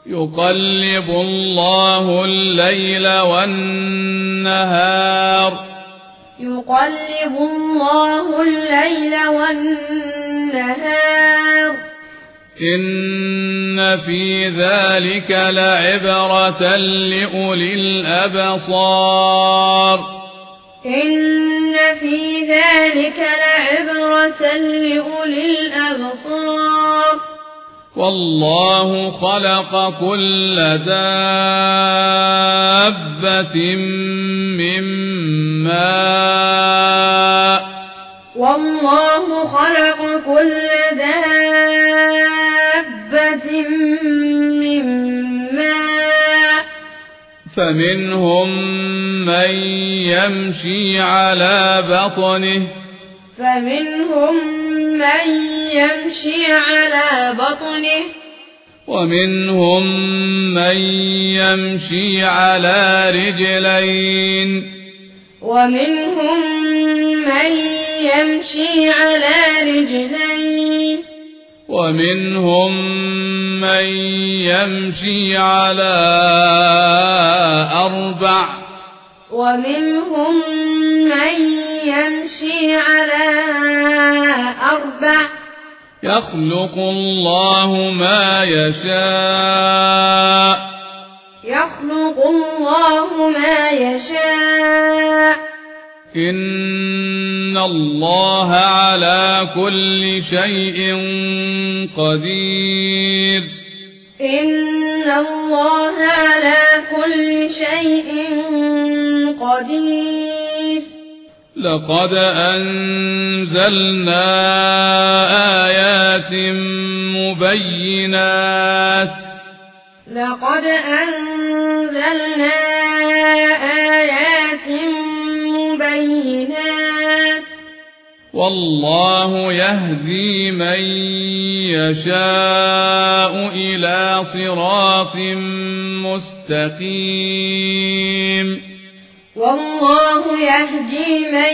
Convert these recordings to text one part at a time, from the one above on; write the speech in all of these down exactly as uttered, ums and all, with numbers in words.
يقلب الله الليل والنهار يقلب الله الليل والنهار إن في ذلك لعبرة لأولي الأبصار إن في ذلك لعبرة لأولي الأبصار والله خلق كل دابة من ماء والله خلق كل دابة من ماء فمنهم من يمشي على بطنه فمنهم من يمشي على بطنه ومنهم من يمشي على رجلين ومنهم من يمشي على رجلين ومنهم من يمشي على أربع ومنهم من يمشي على أربع يخلق الله ما يشاء يخلق الله ما يشاء إن الله على كل شيء قدير إن الله على كل شيء قدير لقد أنزلنا آيات مبينات لقد أنزلنا آيات مبينات والله يهدي من يشاء إلى صراط مستقيم والله يهدي من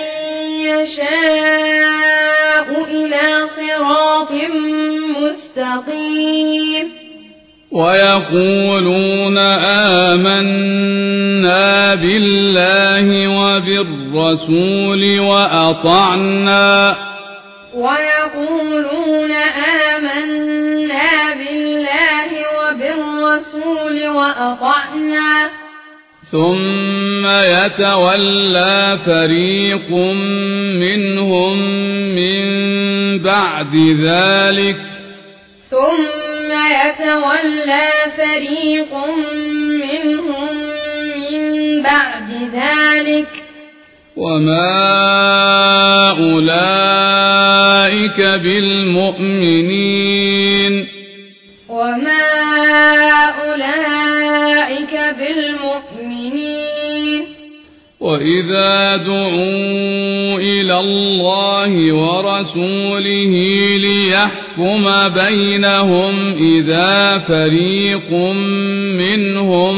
يشاء إلى صراط مستقيم ويقولون آمنا بالله وبالرسول وأطعنا ويقولون آمنا بالله وبالرسول وأطعنا ثم يتولى فريق منهم من بعد ذلك ثم يتولى فريق منهم من بعد ذلك وما أولئك بالمؤمنين وما أولئك بالمؤمنين وإذا دعوا إلى الله ورسوله ليحكم بينهم إذا فريق منهم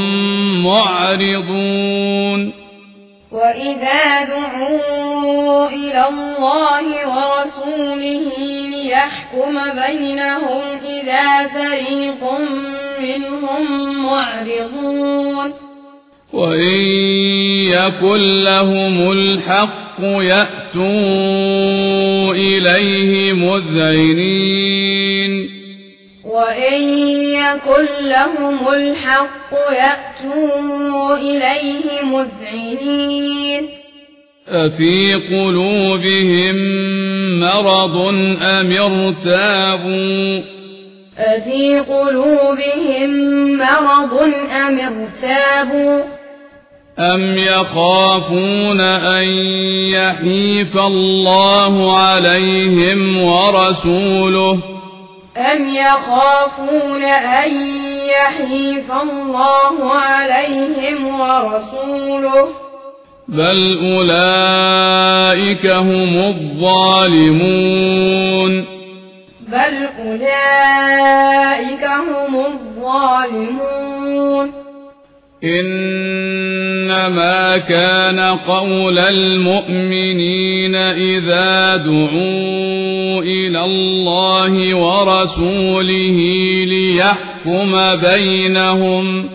معرضون وإذا دعوا إلى الله ورسوله ليحكم بينهم إذا فريق منهم معرضون وإن يكن لهم الحق يأتوا إليه مذعنين وإن يكن لهم الحق يأتوا إليه مذعنين أفي قلوبهم مرض أم ارتابوا أفي قلوبهم مرض أم ارتابوا أم يخافون أن يحيف الله عليهم ورسوله أم يخافون أن يحيف الله عليهم ورسوله بل أولئك هم الظالمون بل أولئك هم الظالمون إنما كان قول المؤمنين إذا دعوا إلى الله ورسوله ليحكم ليحكم بينهم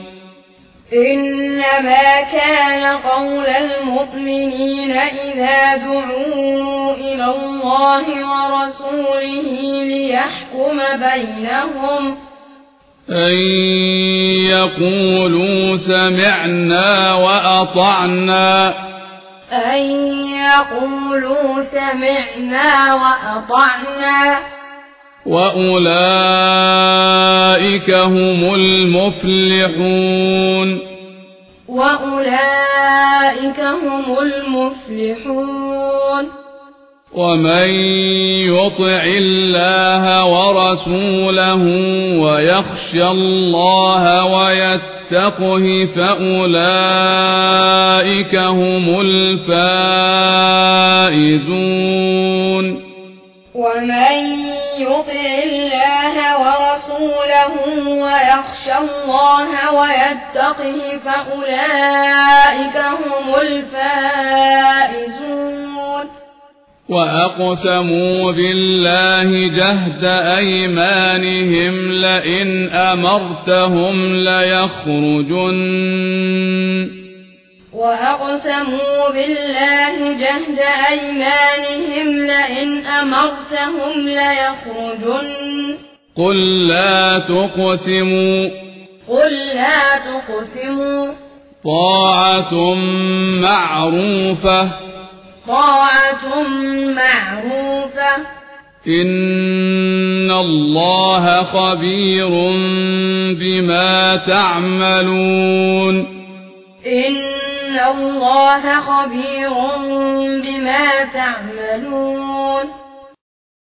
إنما كان قول المؤمنين إذا دعوا إلى الله ورسوله ليحكم بينهم أن يقولوا سمعنا وأطعنا أن يقولوا سمعنا وأطعنا وأولئك هم المفلحون وأولئك هم المفلحون ومن يطع الله ورسوله ويخشى الله ويتقه فأولئك هم الفائزون ومن يطع الله ورسوله ويخشى الله ويتقه فأولئك هم الفائزون وأقسموا بالله جهد أيمانهم لئن أمرتهم ليخرجن وأقسموا بالله جهد أيمانهم لئن أمرتهم ليخرجن قل لا تقسموا قل لا تقسموا طاعة معروفة طاعة معروفة إن الله خبير بما تعملون إن الله خبير بما تعملون